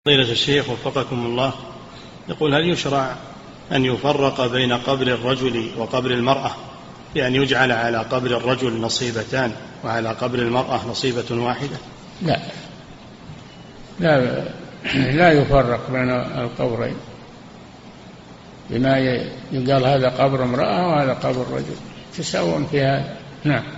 فضيلة الشيخ وفقكم الله، يقول: هل يشرع أن يفرق بين قبر الرجل وقبر المرأة، بأن يجعل على قبر الرجل نصيبتان وعلى قبر المرأة نصيبة واحدة؟ لا يفرق بين القبرين، بما يقال هذا قبر امرأة وهذا قبر رجل، تساوون في هذا. نعم.